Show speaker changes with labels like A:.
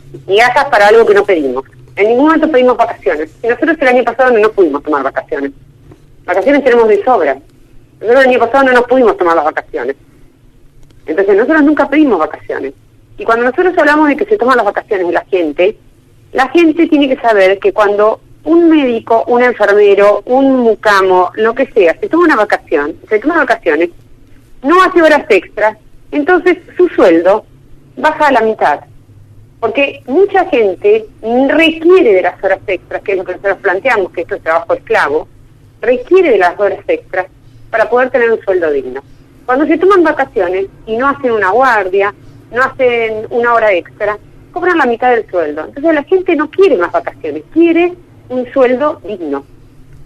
A: migajas para algo que no pedimos. En ningún momento pedimos vacaciones. Y nosotros el año pasado no nos pudimos tomar vacaciones. Vacaciones tenemos de sobra. Nosotros el año pasado no nos pudimos tomar las vacaciones. Entonces nosotros nunca pedimos vacaciones. Y cuando nosotros hablamos de que se toman las vacaciones de la gente tiene que saber que cuando un médico, un enfermero, un mucamo, lo que sea, se toma vacaciones, no hace horas extras, entonces su sueldo baja a la mitad. Porque mucha gente requiere de las horas extras, que es lo que nosotros planteamos, que esto es trabajo esclavo, requiere de las horas extras para poder tener un sueldo digno. Cuando se toman vacaciones y no hacen una guardia, no hacen una hora extra, cobran la mitad del sueldo. Entonces la gente no quiere más vacaciones, quiere un sueldo digno.